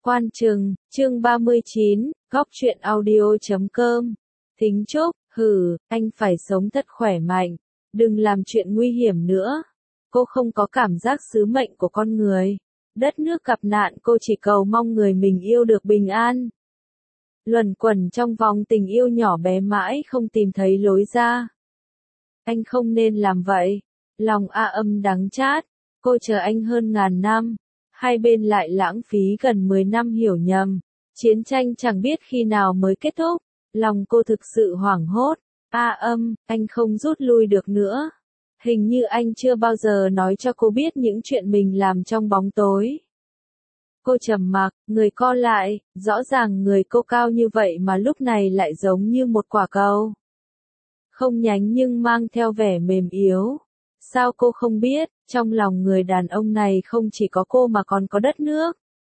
Quan Trừng, chương 39, góc truyện audio.com. Thính Trúc, anh phải sống thật khỏe mạnh, đừng làm chuyện nguy hiểm nữa. Cô không có cảm giác sứ mệnh của con người. Đất nước gặp nạn cô chỉ cầu mong người mình yêu được bình an. Luẩn quẩn trong vòng tình yêu nhỏ bé mãi không tìm thấy lối ra. Anh không nên làm vậy. Lòng âm đắng chát, cô chờ anh hơn ngàn năm. Hai bên lại lãng phí gần 10 năm hiểu nhầm. Chiến tranh chẳng biết khi nào mới kết thúc. Lòng cô thực sự hoảng hốt. Anh không rút lui được nữa. Hình như anh chưa bao giờ nói cho cô biết những chuyện mình làm trong bóng tối. Cô trầm mặc, người co lại, rõ ràng người cô cao như vậy mà lúc này lại giống như một quả cầu. Không nhánh nhưng mang theo vẻ mềm yếu. Sao cô không biết, trong lòng người đàn ông này không chỉ có cô mà còn có đất nước.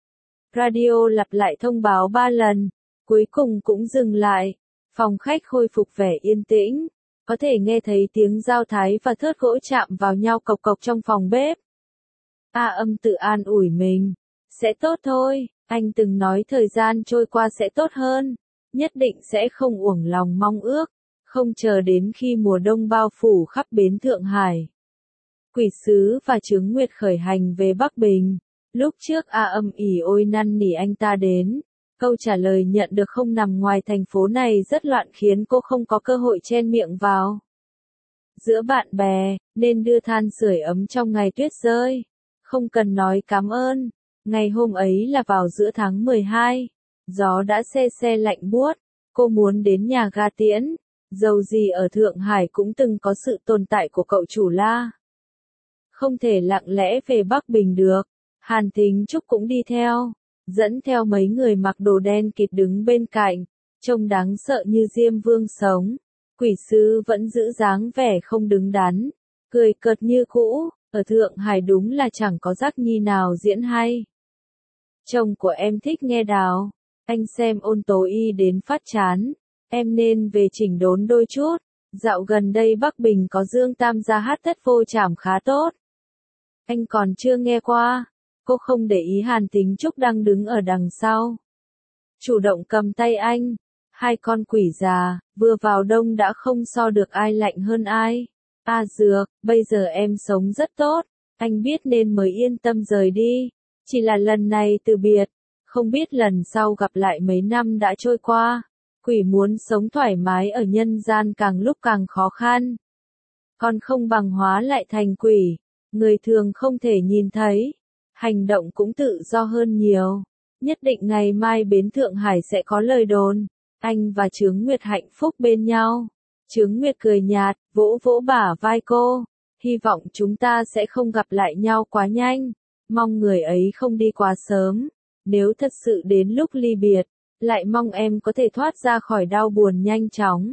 Radio lặp lại thông báo 3 lần, cuối cùng cũng dừng lại. Phòng khách khôi phục vẻ yên tĩnh, có thể nghe thấy tiếng dao thái và thớt gỗ chạm vào nhau cộc cộc trong phòng bếp. Âm tự an ủi mình, sẽ tốt thôi, anh từng nói thời gian trôi qua sẽ tốt hơn, nhất định sẽ không uổng lòng mong ước, không chờ đến khi mùa đông bao phủ khắp bến Thượng Hải. Quỷ sứ và Trướng Nguyệt khởi hành về Bắc Bình. Lúc trước âm ỉ ôi năn nỉ anh ta đến. Câu trả lời nhận được không nằm ngoài thành phố này rất loạn khiến cô không có cơ hội chen miệng vào. Giữa bạn bè, nên đưa than sưởi ấm trong ngày tuyết rơi. Không cần nói cảm ơn. Ngày hôm ấy là vào giữa tháng 12. Gió đã se se lạnh buốt. Cô muốn đến nhà ga tiễn. Dầu gì ở Thượng Hải cũng từng có sự tồn tại của cậu chủ La. Không thể lặng lẽ về Bắc Bình được. Hàn Thính Trúc cũng đi theo. Dẫn theo mấy người mặc đồ đen kịt đứng bên cạnh. Trông đáng sợ như Diêm Vương sống. Quỷ sứ vẫn giữ dáng vẻ không đứng đắn. Cười cợt như cũ. Ở Thượng Hải đúng là chẳng có Giác Nhi nào diễn hay. Chồng của em thích nghe đào. Anh xem Ôn Tố Y đến phát chán. Em nên về chỉnh đốn đôi chút. Dạo gần đây Bắc Bình có Dương Tam gia hát Thất Vô Trảm khá tốt. Anh còn chưa nghe qua. Cô không để ý Hàn Thính Trúc đang đứng ở đằng sau. Chủ động cầm tay anh. Hai con quỷ già, vừa vào đông đã không so được ai lạnh hơn ai. Dược, bây giờ em sống rất tốt. Anh biết nên mới yên tâm rời đi. Chỉ là lần này từ biệt. Không biết lần sau gặp lại mấy năm đã trôi qua. Quỷ muốn sống thoải mái ở nhân gian càng lúc càng khó khăn. Còn không bằng hóa lại thành quỷ. Người thường không thể nhìn thấy. Hành động cũng tự do hơn nhiều. Nhất định ngày mai bến Thượng Hải sẽ có lời đồn. Anh và Trướng Nguyệt hạnh phúc bên nhau. Trướng Nguyệt cười nhạt, vỗ vỗ bả vai cô. Hy vọng chúng ta sẽ không gặp lại nhau quá nhanh. Mong người ấy không đi quá sớm. Nếu thật sự đến lúc ly biệt, lại mong em có thể thoát ra khỏi đau buồn nhanh chóng.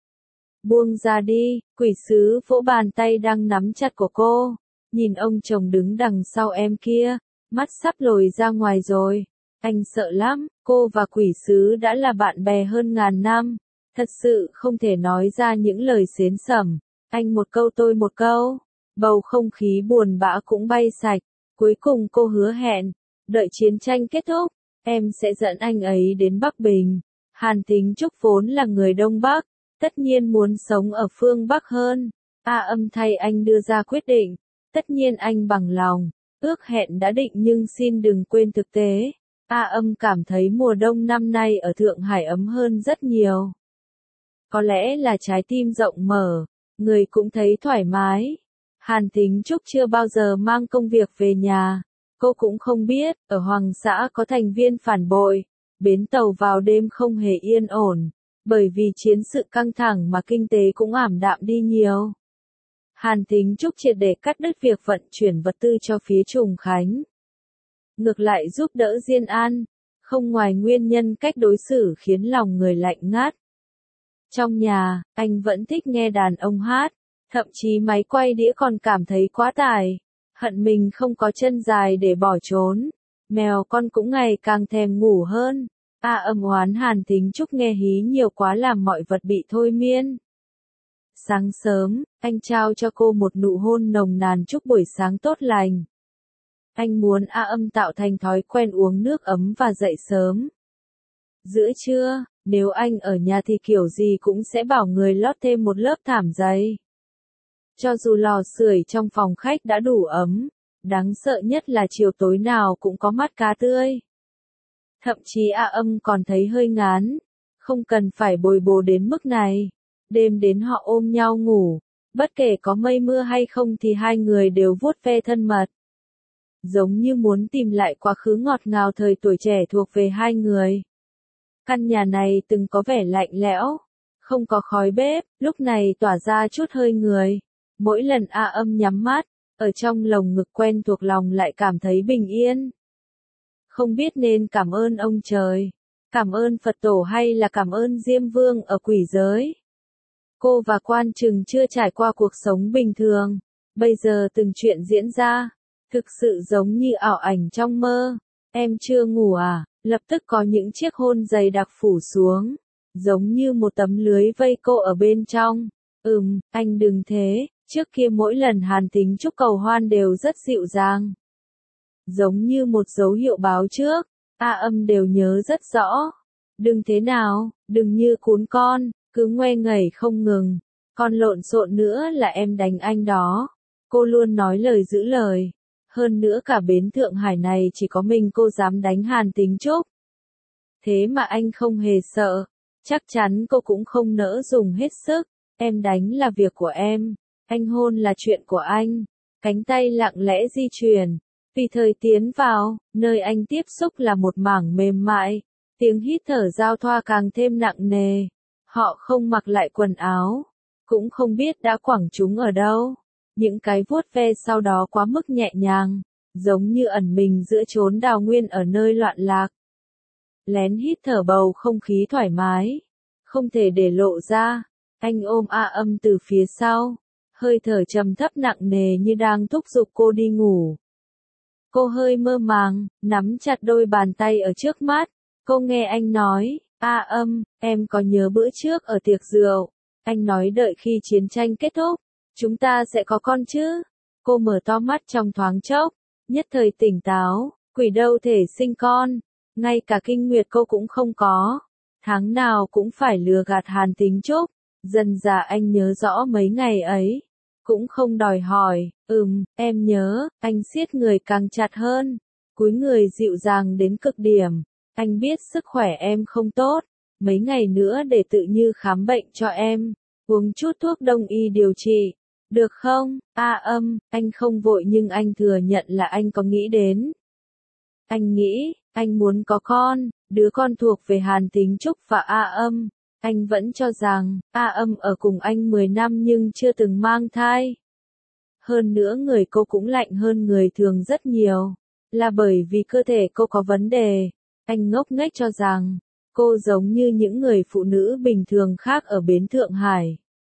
Buông ra đi, quỷ sứ vỗ bàn tay đang nắm chặt của cô. Nhìn ông chồng đứng đằng sau em kia, mắt sắp lồi ra ngoài rồi. Anh sợ lắm, cô và quỷ sứ đã là bạn bè hơn ngàn năm. Thật sự không thể nói ra những lời xến xẩm. Anh một câu tôi một câu. Bầu không khí buồn bã cũng bay sạch. Cuối cùng cô hứa hẹn, đợi chiến tranh kết thúc, em sẽ dẫn anh ấy đến Bắc Bình. Hàn Thính Trúc vốn là người Đông Bắc, tất nhiên muốn sống ở phương Bắc hơn. Âm thay anh đưa ra quyết định. Tất nhiên anh bằng lòng, ước hẹn đã định nhưng xin đừng quên thực tế. Âm cảm thấy mùa đông năm nay ở Thượng Hải ấm hơn rất nhiều. Có lẽ là trái tim rộng mở, người cũng thấy thoải mái. Hàn Thính Trúc chưa bao giờ mang công việc về nhà. Cô cũng không biết, ở Hoàng xã có thành viên phản bội. Bến tàu vào đêm không hề yên ổn, bởi vì chiến sự căng thẳng mà kinh tế cũng ảm đạm đi nhiều. Hàn Thính Trúc triệt để cắt đứt việc vận chuyển vật tư cho phía Trùng Khánh. Ngược lại giúp đỡ Diên An, không ngoài nguyên nhân cách đối xử khiến lòng người lạnh ngắt. Trong nhà, anh vẫn thích nghe đàn ông hát, thậm chí máy quay đĩa còn cảm thấy quá tải, hận mình không có chân dài để bỏ trốn. Mèo con cũng ngày càng thèm ngủ hơn. Âm oán Hàn Thính Trúc nghe hí nhiều quá làm mọi vật bị thôi miên. Sáng sớm, anh trao cho cô một nụ hôn nồng nàn chúc buổi sáng tốt lành. Anh muốn A Âm tạo thành thói quen uống nước ấm và dậy sớm. Giữa trưa, nếu anh ở nhà thì kiểu gì cũng sẽ bảo người lót thêm một lớp thảm dày. Cho dù lò sưởi trong phòng khách đã đủ ấm, đáng sợ nhất là chiều tối nào cũng có mắt cá tươi. Thậm chí A Âm còn thấy hơi ngán, không cần phải bồi bổ đến mức này. Đêm đến họ ôm nhau ngủ, bất kể có mây mưa hay không thì hai người đều vuốt ve thân mật. Giống như muốn tìm lại quá khứ ngọt ngào thời tuổi trẻ thuộc về hai người. Căn nhà này từng có vẻ lạnh lẽo, không có khói bếp, lúc này tỏa ra chút hơi người. Mỗi lần A Âm nhắm mắt, ở trong lồng ngực quen thuộc lòng lại cảm thấy bình yên. Không biết nên cảm ơn ông trời, cảm ơn Phật tổ hay là cảm ơn Diêm Vương ở quỷ giới. Cô và Quan Trừng chưa trải qua cuộc sống bình thường, bây giờ từng chuyện diễn ra, thực sự giống như ảo ảnh trong mơ. Em chưa ngủ à? Lập tức có những chiếc hôn dày đặc phủ xuống, giống như một tấm lưới vây cô ở bên trong. Anh đừng thế, trước kia mỗi lần Hàn Thính Trúc cầu hoan đều rất dịu dàng. Giống như một dấu hiệu báo trước, A Âm đều nhớ rất rõ. Đừng thế nào, đừng như cún con, cứ ngoe nghẩy không ngừng. Con lộn xộn nữa là em đánh anh đó. Cô luôn nói lời giữ lời. Hơn nữa cả bến Thượng Hải này chỉ có mình cô dám đánh Hàn Thính Trúc. Thế mà anh không hề sợ. Chắc chắn cô cũng không nỡ dùng hết sức. Em đánh là việc của em. Anh hôn là chuyện của anh. Cánh tay lặng lẽ di chuyển. Vì thời tiến vào, nơi anh tiếp xúc là một mảng mềm mại. Tiếng hít thở giao thoa càng thêm nặng nề. Họ không mặc lại quần áo. Cũng không biết đã quẳng chúng ở đâu. Những cái vuốt ve sau đó quá mức nhẹ nhàng. Giống như ẩn mình giữa chốn đào nguyên ở nơi loạn lạc. Lén hít thở bầu không khí thoải mái. Không thể để lộ ra. Anh ôm A Âm từ phía sau. Hơi thở trầm thấp nặng nề như đang thúc giục cô đi ngủ. Cô hơi mơ màng, nắm chặt đôi bàn tay ở trước mắt. Cô nghe anh nói, A Âm, em có nhớ bữa trước ở tiệc rượu. Anh nói đợi khi chiến tranh kết thúc, chúng ta sẽ có con chứ. Cô mở to mắt trong thoáng chốc, nhất thời tỉnh táo, quỷ đâu thể sinh con. Ngay cả kinh nguyệt cô cũng không có. Tháng nào cũng phải lừa gạt Hàn Thính Trúc. Dần dà anh nhớ rõ mấy ngày ấy. Cũng không đòi hỏi, em nhớ, anh siết người càng chặt hơn. Cúi người dịu dàng đến cực điểm. Anh biết sức khỏe em không tốt. Mấy ngày nữa để tự như khám bệnh cho em. Uống chút thuốc đông y điều trị. Được không? A Âm, anh không vội nhưng anh thừa nhận là anh có nghĩ đến. Anh nghĩ, anh muốn có con, đứa con thuộc về Hàn Thính Trúc và A Âm. Anh vẫn cho rằng, A Âm ở cùng anh 10 năm nhưng chưa từng mang thai. Hơn nữa người cô cũng lạnh hơn người thường rất nhiều. Là bởi vì cơ thể cô có vấn đề. Anh ngốc nghếch cho rằng, cô giống như những người phụ nữ bình thường khác ở bến Thượng Hải.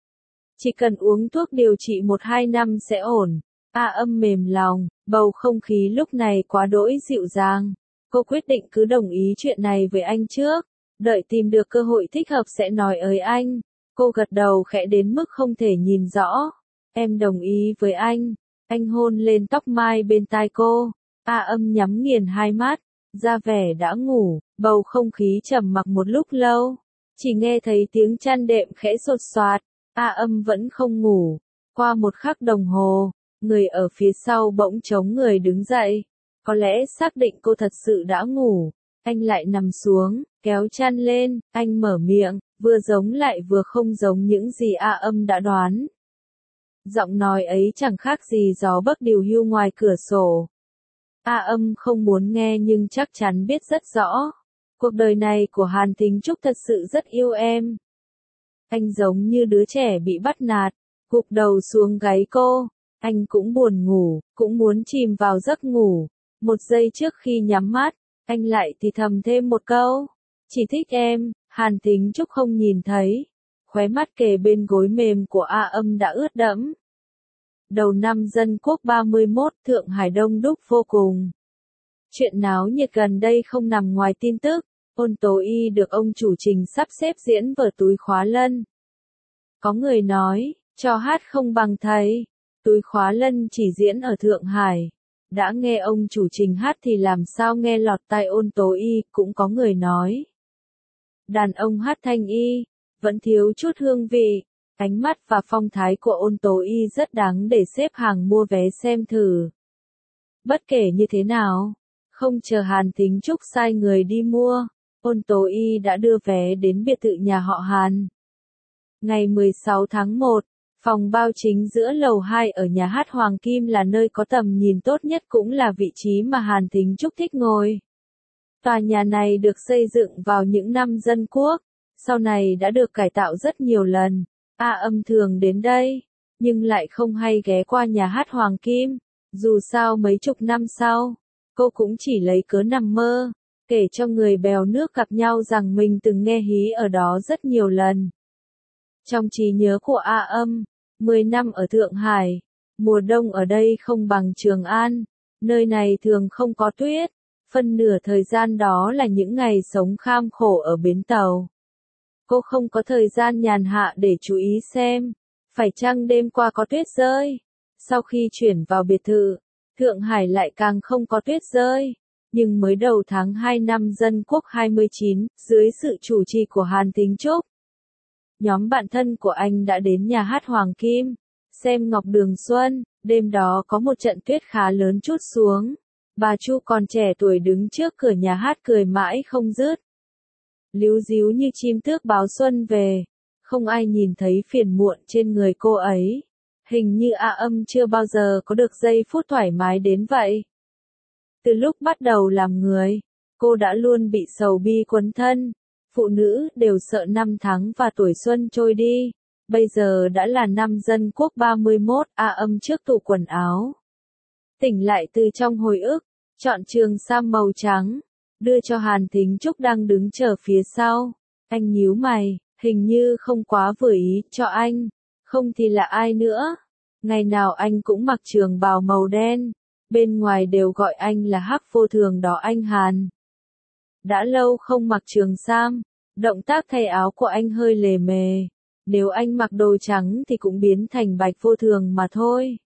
Chỉ cần uống thuốc điều trị 1-2 năm sẽ ổn. A Âm mềm lòng, bầu không khí lúc này quá đỗi dịu dàng. Cô quyết định cứ đồng ý chuyện này với anh trước. Đợi tìm được cơ hội thích hợp sẽ nói ới anh. Cô gật đầu khẽ đến mức không thể nhìn rõ. Em đồng ý với anh. Anh hôn lên tóc mai bên tai cô. A Âm nhắm nghiền hai mắt. Ra vẻ đã ngủ. Bầu không khí trầm mặc một lúc lâu. Chỉ nghe thấy tiếng chăn đệm khẽ sột soạt. A Âm vẫn không ngủ. Qua một khắc đồng hồ, người ở phía sau bỗng chống người đứng dậy. Có lẽ xác định cô thật sự đã ngủ. Anh lại nằm xuống, kéo chăn lên, anh mở miệng, vừa giống lại vừa không giống những gì A Âm đã đoán. Giọng nói ấy chẳng khác gì gió bấc điều hưu ngoài cửa sổ. A Âm không muốn nghe nhưng chắc chắn biết rất rõ. Cuộc đời này của Hàn Thính Trúc thật sự rất yêu em. Anh giống như đứa trẻ bị bắt nạt, gục đầu xuống gáy cô. Anh cũng buồn ngủ, cũng muốn chìm vào giấc ngủ. Một giây trước khi nhắm mắt, anh lại thì thầm thêm một câu. Chỉ thích em. Hàn Thính Trúc không nhìn thấy. Khóe mắt kề bên gối mềm của A Âm đã ướt đẫm. Đầu năm Dân Quốc 31, Thượng Hải đông đúc vô cùng. Chuyện náo nhiệt gần đây không nằm ngoài tin tức. Ôn Tố Y được ông chủ Trình sắp xếp diễn vở Túi Khóa Lân. Có người nói, cho hát không bằng thầy. Túi Khóa Lân chỉ diễn ở Thượng Hải. đã nghe ông chủ trình hát thì làm sao nghe lọt tai Ôn Tố Y, cũng có người nói. Đàn ông hát thanh y, vẫn thiếu chút hương vị, ánh mắt và phong thái của Ôn Tố Y rất đáng để xếp hàng mua vé xem thử. Bất kể như thế nào, không chờ Hàn Thính Trúc sai người đi mua, Ôn Tố Y đã đưa vé đến biệt thự nhà họ Hàn. Ngày 16 tháng 1, phòng bao chính giữa lầu 2 ở nhà hát Hoàng Kim là nơi có tầm nhìn tốt nhất, cũng là vị trí mà Hàn Thính Trúc thích ngồi. Tòa nhà này được xây dựng vào những năm Dân Quốc, sau này đã được cải tạo rất nhiều lần. A Âm thường đến đây, nhưng lại không hay ghé qua nhà hát Hoàng Kim. Dù sao mấy chục năm sau, cô cũng chỉ lấy cớ nằm mơ, kể cho người bèo nước gặp nhau rằng mình từng nghe hí ở đó rất nhiều lần. Trong trí nhớ của A Âm, 10 năm ở Thượng Hải, mùa đông ở đây không bằng Trường An, nơi này thường không có tuyết, phân nửa thời gian đó là những ngày sống kham khổ ở bến tàu. Cô không có thời gian nhàn hạ để chú ý xem, phải chăng đêm qua có tuyết rơi. Sau khi chuyển vào biệt thự, Thượng Hải lại càng không có tuyết rơi. Nhưng mới đầu tháng 2 năm Dân Quốc 29, dưới sự chủ trì của Hàn Thính Trúc, nhóm bạn thân của anh đã đến nhà hát Hoàng Kim, xem Ngọc Đường Xuân. Đêm đó có một trận tuyết khá lớn trút xuống. Bà Chu còn trẻ tuổi đứng trước cửa nhà hát cười mãi không dứt. Líu díu như chim tước báo xuân về, không ai nhìn thấy phiền muộn trên người cô ấy. Hình như A Âm chưa bao giờ có được giây phút thoải mái đến vậy. Từ lúc bắt đầu làm người, cô đã luôn bị sầu bi quấn thân. Phụ nữ đều sợ năm tháng và tuổi xuân trôi đi. Bây giờ đã là năm Dân Quốc 31, A Âm trước tủ quần áo. Tỉnh lại từ trong hồi ức, chọn trường sam màu trắng, đưa cho Hàn Thính Trúc đang đứng chờ phía sau. Anh nhíu mày, hình như không quá vừa ý cho anh, không thì là ai nữa. Ngày nào anh cũng mặc trường bào màu đen, bên ngoài đều gọi anh là Hắc Vô Thường đó anh Hàn. Đã lâu không mặc trường sam, động tác thay áo của anh hơi lề mề. Nếu anh mặc đồ trắng thì cũng biến thành Bạch Vô Thường mà thôi.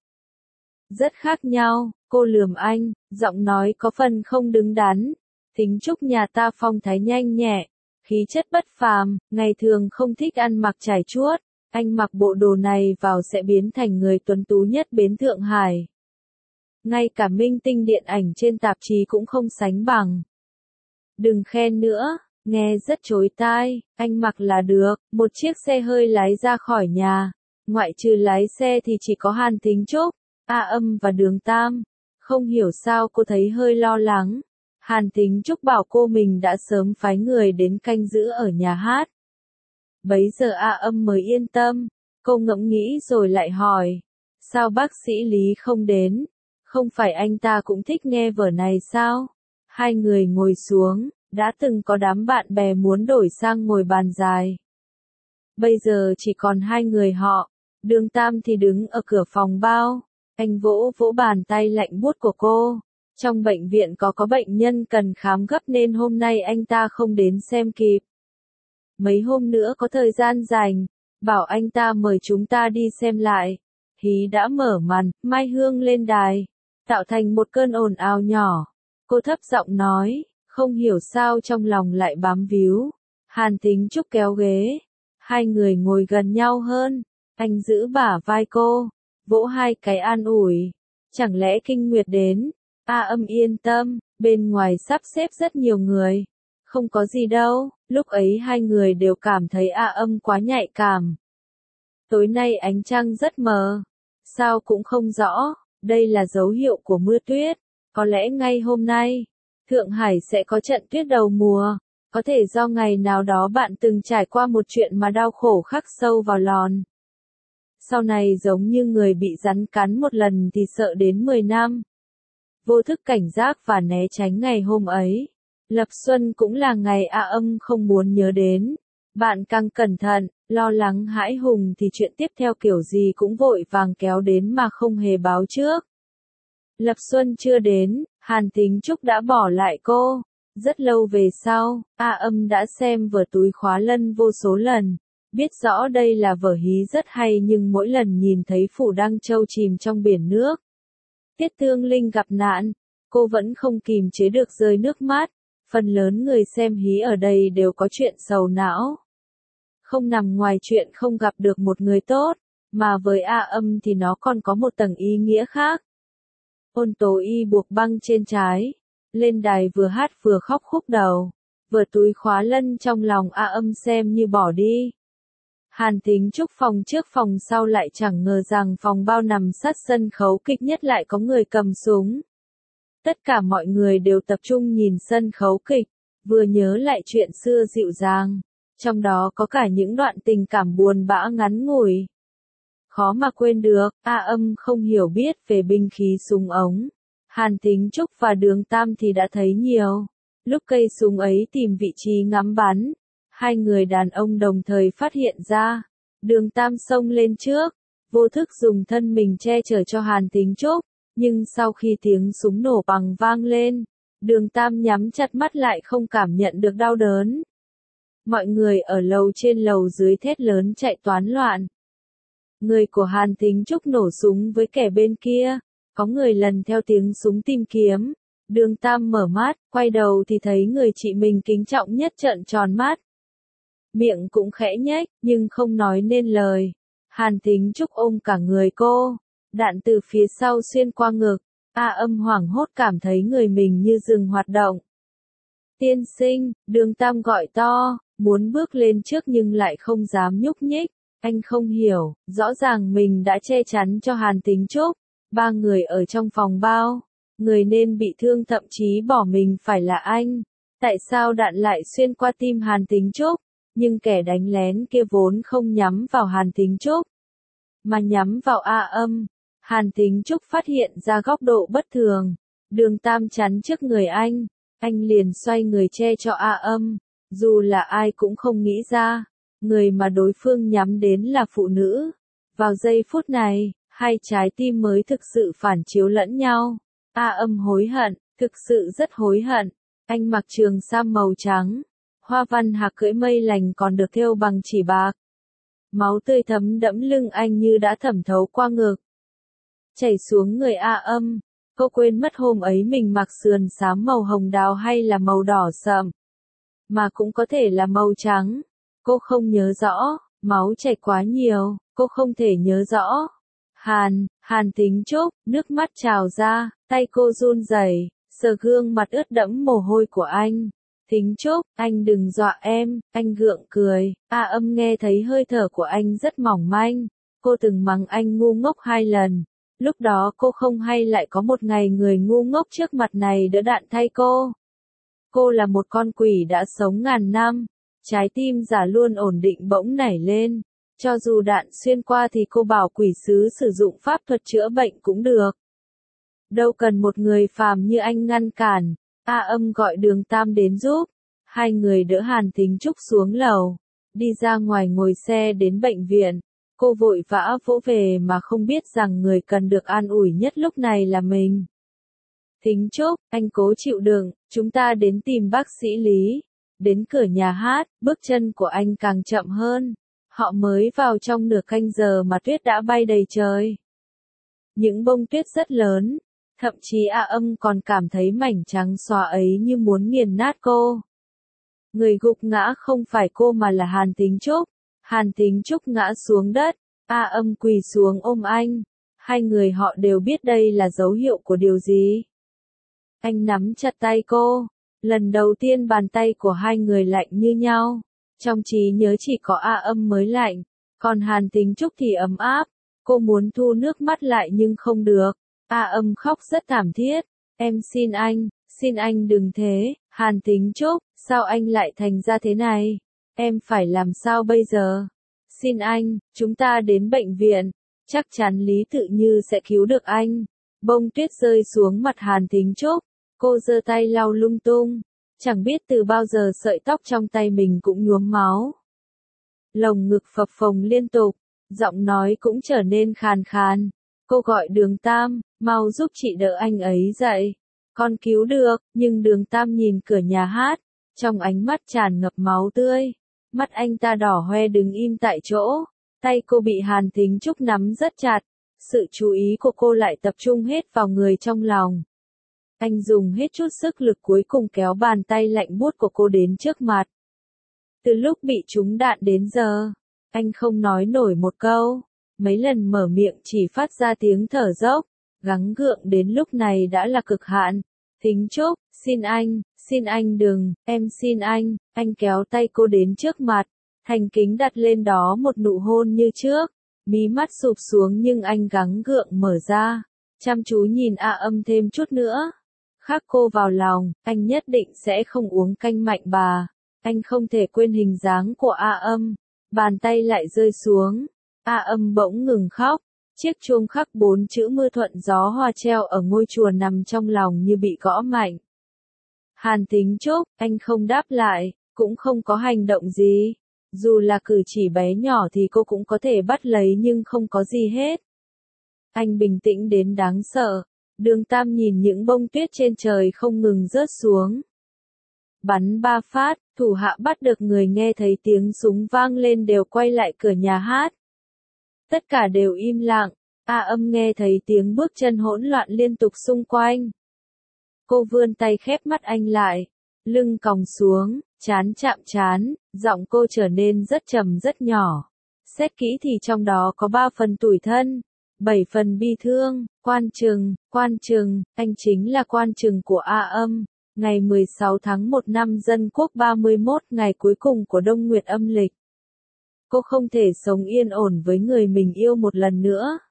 Rất khác nhau, cô lườm anh, giọng nói có phần không đứng đắn. Thính Trúc nhà ta phong thái nhanh nhẹ, khí chất bất phàm, ngày thường không thích ăn mặc trải chuốt. Anh mặc bộ đồ này vào sẽ biến thành người tuấn tú nhất bến Thượng Hải. Ngay cả minh tinh điện ảnh trên tạp chí cũng không sánh bằng. Đừng khen nữa, nghe rất chối tai, anh mặc là được. Một chiếc xe hơi lái ra khỏi nhà, ngoại trừ lái xe thì chỉ có Hàn Thính Trúc, A Âm và Đường Tam. Không hiểu sao cô thấy hơi lo lắng. Hàn Thính Trúc bảo cô mình đã sớm phái người đến canh giữ ở nhà hát. Bấy giờ A Âm mới yên tâm, cô ngẫm nghĩ rồi lại hỏi, sao bác sĩ Lý không đến? Không phải anh ta cũng thích nghe vở này sao? Hai người ngồi xuống, đã từng có đám bạn bè muốn đổi sang ngồi bàn dài. Bây giờ chỉ còn hai người họ, Đường Tam thì đứng ở cửa phòng bao, anh vỗ vỗ bàn tay lạnh buốt của cô. Trong bệnh viện có bệnh nhân cần khám gấp nên hôm nay anh ta không đến xem kịp. Mấy hôm nữa có thời gian rảnh, bảo anh ta mời chúng ta đi xem lại. Hí đã mở màn, Mai Hương lên đài, tạo thành một cơn ồn ào nhỏ. Cô thấp giọng nói, không hiểu sao trong lòng lại bám víu. Hàn Thính Trúc kéo ghế, hai người ngồi gần nhau hơn. Anh giữ bả vai cô, vỗ hai cái an ủi. Chẳng lẽ kinh nguyệt đến? A Âm yên tâm, bên ngoài sắp xếp rất nhiều người. Không có gì đâu, lúc ấy hai người đều cảm thấy A Âm quá nhạy cảm. Tối nay ánh trăng rất mờ, sao cũng không rõ, đây là dấu hiệu của mưa tuyết. Có lẽ ngay hôm nay, Thượng Hải sẽ có trận tuyết đầu mùa. Có thể do ngày nào đó bạn từng trải qua một chuyện mà đau khổ khắc sâu vào lòn. Sau này giống như người bị rắn cắn một lần thì sợ đến 10 năm. Vô thức cảnh giác và né tránh ngày hôm ấy. Lập Xuân cũng là ngày A Âm không muốn nhớ đến. Bạn càng cẩn thận, lo lắng hãi hùng thì chuyện tiếp theo kiểu gì cũng vội vàng kéo đến mà không hề báo trước. Lập Xuân chưa đến, Hàn Thính Trúc đã bỏ lại cô. Rất lâu về sau, A Âm đã xem vở Túi Khóa Lân vô số lần. Biết rõ đây là vở hí rất hay nhưng mỗi lần nhìn thấy Phủ Đăng Châu chìm trong biển nước, Tiết Thương Linh gặp nạn, cô vẫn không kìm chế được rơi nước mắt, phần lớn người xem hí ở đây đều có chuyện sầu não. Không nằm ngoài chuyện không gặp được một người tốt, mà với A Âm thì nó còn có một tầng ý nghĩa khác. Ôn Tố Y buộc băng trên trái, lên đài vừa hát vừa khóc khúc đầu, vừa túi khóa lân trong lòng A Âm xem như bỏ đi. Hàn Thính Trúc phòng trước phòng sau lại chẳng ngờ rằng phòng bao nằm sát sân khấu kịch nhất lại có người cầm súng. Tất cả mọi người đều tập trung nhìn sân khấu kịch, vừa nhớ lại chuyện xưa dịu dàng, trong đó có cả những đoạn tình cảm buồn bã ngắn ngủi. Khó mà quên được, A Âm không hiểu biết về binh khí súng ống. Hàn Thính Trúc và Đường Tam thì đã thấy nhiều. Lúc cây súng ấy tìm vị trí ngắm bắn, hai người đàn ông đồng thời phát hiện ra. Đường Tam xông lên trước, vô thức dùng thân mình che chở cho Hàn Thính Trúc, nhưng sau khi tiếng súng nổ bằng vang lên, Đường Tam nhắm chặt mắt lại không cảm nhận được đau đớn. Mọi người ở lầu trên lầu dưới thét lớn chạy toán loạn. Người của Hàn Thính Trúc nổ súng với kẻ bên kia, có người lần theo tiếng súng tìm kiếm. Đường Tam mở mắt, quay đầu thì thấy người chị mình kính trọng nhất trợn tròn mắt. Miệng cũng khẽ nhếch, nhưng không nói nên lời. Hàn Thính Trúc ôm cả người cô, đạn từ phía sau xuyên qua ngực. A Âm hoảng hốt cảm thấy người mình như dừng hoạt động. Tiên sinh, Đường Tam gọi to, muốn bước lên trước nhưng lại không dám nhúc nhích. Anh không hiểu, rõ ràng mình đã che chắn cho Hàn Thính Trúc. Ba người ở trong phòng bao, người nên bị thương thậm chí bỏ mình phải là anh. Tại sao đạn lại xuyên qua tim Hàn Thính Trúc? Nhưng kẻ đánh lén kia vốn không nhắm vào Hàn Thính Trúc, mà nhắm vào A Âm. Hàn Thính Trúc phát hiện ra góc độ bất thường. Đường Tam chắn trước người anh liền xoay người che cho A Âm. Dù là ai cũng không nghĩ ra, người mà đối phương nhắm đến là phụ nữ. Vào giây phút này, hai trái tim mới thực sự phản chiếu lẫn nhau. A Âm hối hận, thực sự rất hối hận. Anh mặc trường sam màu trắng, hoa văn hạc cưỡi mây lành còn được thêu bằng chỉ bạc. Máu tươi thấm đẫm lưng anh như đã thẩm thấu qua ngực, chảy xuống người A Âm. Cô quên mất hôm ấy mình mặc sườn xám màu hồng đào hay là màu đỏ sậm, mà cũng có thể là màu trắng. Cô không nhớ rõ, máu chảy quá nhiều, cô không thể nhớ rõ. Hàn Thính Trúc, nước mắt trào ra, tay cô run rẩy, sờ gương mặt ướt đẫm mồ hôi của anh. Thính Trúc, anh đừng dọa em, anh gượng cười. A Âm nghe thấy hơi thở của anh rất mỏng manh. Cô từng mắng anh ngu ngốc 2 lần. Lúc đó cô không hay lại có một ngày người ngu ngốc trước mặt này đỡ đạn thay cô. Cô là một con quỷ đã sống ngàn năm. Trái tim giả luôn ổn định bỗng nảy lên. Cho dù đạn xuyên qua thì cô bảo quỷ sứ sử dụng pháp thuật chữa bệnh cũng được. Đâu cần một người phàm như anh ngăn cản. A Âm gọi Đường Tam đến giúp. Hai người đỡ Hàn Thính Trúc xuống lầu, đi ra ngoài ngồi xe đến bệnh viện. Cô vội vã vỗ về mà không biết rằng người cần được an ủi nhất lúc này là mình. Thính Trúc, anh cố chịu đựng, chúng ta đến tìm bác sĩ Lý. Đến cửa nhà hát, bước chân của anh càng chậm hơn. Họ mới vào trong nửa canh giờ mà tuyết đã bay đầy trời. Những bông tuyết rất lớn, thậm chí A Âm còn cảm thấy mảnh trắng xóa ấy như muốn nghiền nát cô. Người gục ngã không phải cô mà là Hàn Thính Trúc. Hàn Thính Trúc ngã xuống đất, A Âm quỳ xuống ôm anh. Hai người họ đều biết đây là dấu hiệu của điều gì. Anh nắm chặt tay cô. Lần đầu tiên bàn tay của hai người lạnh như nhau. Trong trí nhớ chỉ có A Âm mới lạnh, còn Hàn Thính Trúc thì ấm áp. Cô muốn thu nước mắt lại nhưng không được. A Âm khóc rất thảm thiết. Em xin anh đừng thế. Hàn Thính Trúc, sao anh lại thành ra thế này? Em phải làm sao bây giờ? Xin anh, chúng ta đến bệnh viện. Chắc chắn Lý Tự Như sẽ cứu được anh. Bông tuyết rơi xuống mặt Hàn Thính Trúc. Cô giơ tay lau lung tung. Chẳng biết từ bao giờ sợi tóc trong tay mình cũng nhuốm máu. Lồng ngực phập phồng liên tục. Giọng nói cũng trở nên khàn khàn. Cô gọi Đường Tam, mau giúp chị đỡ anh ấy dậy. Con cứu được, nhưng Đường Tam nhìn cửa nhà hát. Trong ánh mắt tràn ngập máu tươi. Mắt anh ta đỏ hoe đứng im tại chỗ. Tay cô bị Hàn Thính Trúc nắm rất chặt. sự chú ý của cô lại tập trung hết vào người trong lòng. Anh dùng hết chút sức lực cuối cùng kéo bàn tay lạnh buốt của cô đến trước mặt. Từ lúc bị trúng đạn đến giờ, anh không nói nổi một câu, mấy lần mở miệng chỉ phát ra tiếng thở dốc, gắng gượng đến lúc này đã là cực hạn. Thính Trúc, xin anh đừng, em xin anh kéo tay cô đến trước mặt, thành kính đặt lên đó một nụ hôn như trước, mí mắt sụp xuống nhưng anh gắng gượng mở ra, chăm chú nhìn A Âm thêm chút nữa. Khắc cô vào lòng, anh nhất định sẽ không uống canh mạnh bà. Anh không thể quên hình dáng của A Âm. Bàn tay lại rơi xuống. A Âm bỗng ngừng khóc. Chiếc chuông khắc 4 chữ mưa thuận gió hoa treo ở ngôi chùa nằm trong lòng như bị gõ mạnh. Hàn Thính Trúc, anh không đáp lại, cũng không có hành động gì. Dù là cử chỉ bé nhỏ thì cô cũng có thể bắt lấy nhưng không có gì hết. Anh bình tĩnh đến đáng sợ. Đường Tam nhìn những bông tuyết trên trời không ngừng rớt xuống. Bắn 3 phát, thủ hạ bắt được người nghe thấy tiếng súng vang lên đều quay lại cửa nhà hát. Tất cả đều im lặng, A Âm nghe thấy tiếng bước chân hỗn loạn liên tục xung quanh. Cô vươn tay khép mắt anh lại, lưng còng xuống, trán chạm trán, giọng cô trở nên rất trầm rất nhỏ. Xét kỹ thì trong đó có 3 phần tủi thân, 7 phần bi thương. Quan Trừng, anh chính là Quan Trừng của A Âm. Ngày 16 tháng 1 năm Dân Quốc 31, ngày cuối cùng của Đông Nguyệt âm lịch. Cô không thể sống yên ổn với người mình yêu một lần nữa.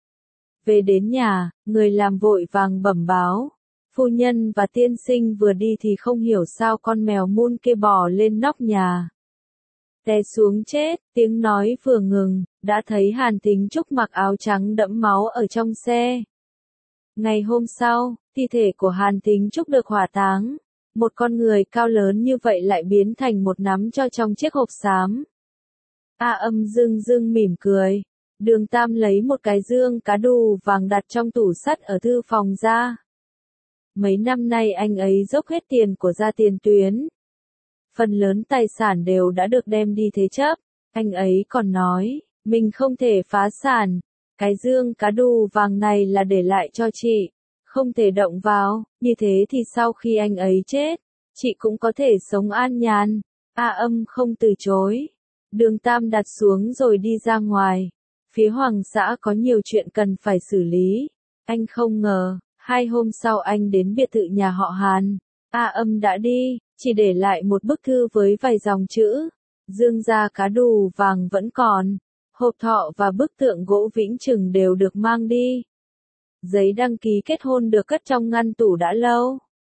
Về đến nhà, người làm vội vàng bẩm báo. Phu nhân và tiên sinh vừa đi thì không hiểu sao con mèo mun kia bò lên nóc nhà. Té xuống chết, tiếng nói vừa ngừng, đã thấy Hàn Thính Trúc mặc áo trắng đẫm máu ở trong xe. Ngày hôm sau, thi thể của Hàn Thính Trúc được hỏa táng. Một con người cao lớn như vậy lại biến thành một nắm tro trong chiếc hộp xám. A Âm dưng mỉm cười. Đường Tam lấy một cái dương cá đù vàng đặt trong tủ sắt ở thư phòng ra. Mấy năm nay anh ấy dốc hết tiền của gia tiền tuyến. Phần lớn tài sản đều đã được đem đi thế chấp. Anh ấy còn nói, mình không thể phá sản. Cái dương cá đù vàng này là để lại cho chị. Không thể động vào, như thế thì sau khi anh ấy chết, chị cũng có thể sống an nhàn. A Âm không từ chối. Đường Tam đặt xuống rồi đi ra ngoài. Phía Hoàng xã có nhiều chuyện cần phải xử lý. Anh không ngờ, 2 hôm sau anh đến biệt thự nhà họ Hàn. A Âm đã đi, chỉ để lại một bức thư với vài dòng chữ. Dương gia cá đù vàng vẫn còn. Hộp thọ và bức tượng gỗ vĩnh trừng đều được mang đi. Giấy đăng ký kết hôn được cất trong ngăn tủ đã lâu.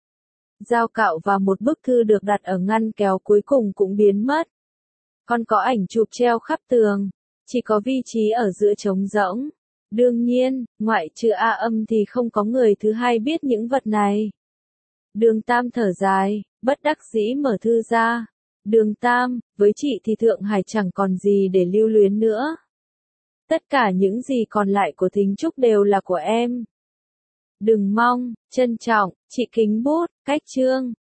Dao cạo và một bức thư được đặt ở ngăn kéo cuối cùng cũng biến mất. Còn có ảnh chụp treo khắp tường, chỉ có vị trí ở giữa trống rỗng. Đương nhiên, ngoại trừ A Âm thì không có người thứ hai biết những vật này. Đường Tam thở dài, bất đắc dĩ mở thư ra. Đường Tam, với chị thì Thượng Hải chẳng còn gì để lưu luyến nữa. Tất cả những gì còn lại của Thính Trúc đều là của em. Đừng mong, trân trọng, chị kính bút, cách chương.